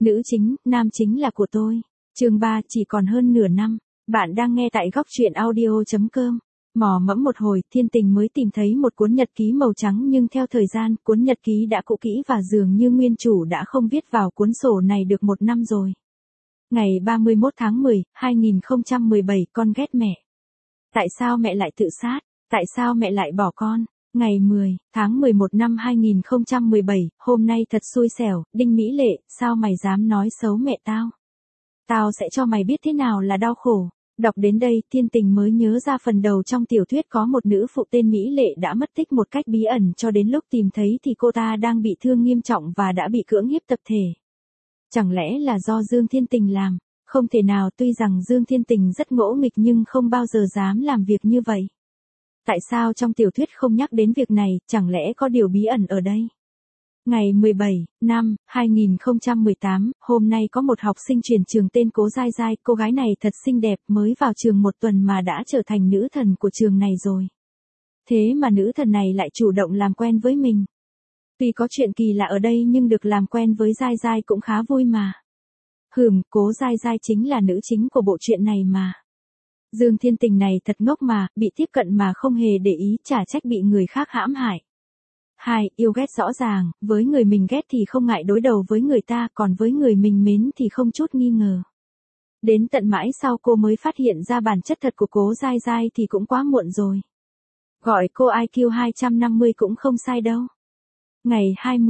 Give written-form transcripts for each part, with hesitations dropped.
Nữ chính, nam chính là của tôi. Chương 3, chỉ còn hơn nửa năm. Bạn đang nghe tại góc truyện audio.com. Mò mẫm một hồi, Thiên Tình mới tìm thấy một cuốn nhật ký màu trắng, nhưng theo thời gian, cuốn nhật ký đã cũ kỹ và dường như nguyên chủ đã không viết vào cuốn sổ này được 1 năm rồi. Ngày 31 tháng 10, 2017, con ghét mẹ. Tại sao mẹ lại tự sát? Tại sao mẹ lại bỏ con? Ngày 10 tháng 11 năm 2017, hôm nay thật xui xẻo, Đinh Mỹ Lệ, sao mày dám nói xấu mẹ tao? Tao sẽ cho mày biết thế nào là đau khổ. Đọc đến đây, Thiên Tình mới nhớ ra phần đầu trong tiểu thuyết có một nữ phụ tên Mỹ Lệ đã mất tích một cách bí ẩn, cho đến lúc tìm thấy thì cô ta đang bị thương nghiêm trọng và đã bị cưỡng hiếp tập thể. Chẳng lẽ là do Dương Thiên Tình làm? Không thể nào, tuy rằng Dương Thiên Tình rất ngỗ nghịch nhưng không bao giờ dám làm việc như vậy. Tại sao trong tiểu thuyết không nhắc đến việc này, chẳng lẽ có điều bí ẩn ở đây? Ngày 17 năm 2018, hôm nay có một học sinh chuyển trường tên Cố Giai Giai, cô gái này thật xinh đẹp, mới vào trường 1 tuần mà đã trở thành nữ thần của trường này rồi. Thế mà nữ thần này lại chủ động làm quen với mình. Tuy có chuyện kỳ lạ ở đây nhưng được làm quen với Giai Giai cũng khá vui mà. Cố Giai Giai chính là nữ chính của bộ truyện này mà. Dương Thiên Tình này thật ngốc mà, bị tiếp cận mà không hề để ý, chả trách bị người khác hãm hại. 2. Yêu ghét rõ ràng, với người mình ghét thì không ngại đối đầu với người ta, còn với người mình mến thì không chút nghi ngờ. Đến tận mãi sau cô mới phát hiện ra bản chất thật của Cố Giai Giai thì cũng quá muộn rồi. Gọi cô IQ 250 cũng không sai đâu. Ngày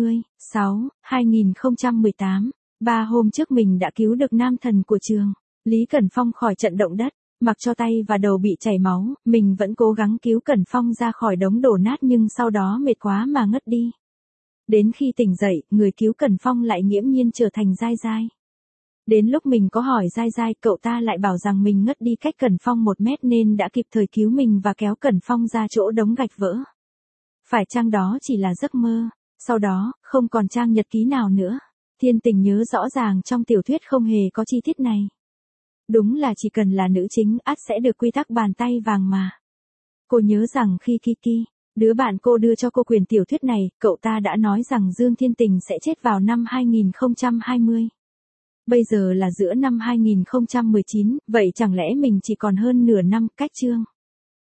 20/6/2018, 3 hôm trước mình đã cứu được nam thần của trường, Lý Cẩn Phong khỏi trận động đất. Mặc cho tay và đầu bị chảy máu, mình vẫn cố gắng cứu Cẩn Phong ra khỏi đống đổ nát nhưng sau đó mệt quá mà ngất đi. Đến khi tỉnh dậy, người cứu Cẩn Phong lại nghiễm nhiên trở thành Giai Giai. Đến lúc mình có hỏi Giai Giai, cậu ta lại bảo rằng mình ngất đi cách Cẩn Phong 1 mét nên đã kịp thời cứu mình và kéo Cẩn Phong ra chỗ đống gạch vỡ. Phải chăng đó chỉ là giấc mơ? Sau đó, không còn trang nhật ký nào nữa. Thiên Tình nhớ rõ ràng trong tiểu thuyết không hề có chi tiết này. Đúng là chỉ cần là nữ chính ắt sẽ được quy tắc bàn tay vàng mà. Cô nhớ rằng khi Kiki, đứa bạn cô đưa cho cô quyển tiểu thuyết này, cậu ta đã nói rằng Dương Thiên Tình sẽ chết vào năm 2020. Bây giờ là giữa năm 2019, vậy chẳng lẽ mình chỉ còn hơn nửa năm cách chương?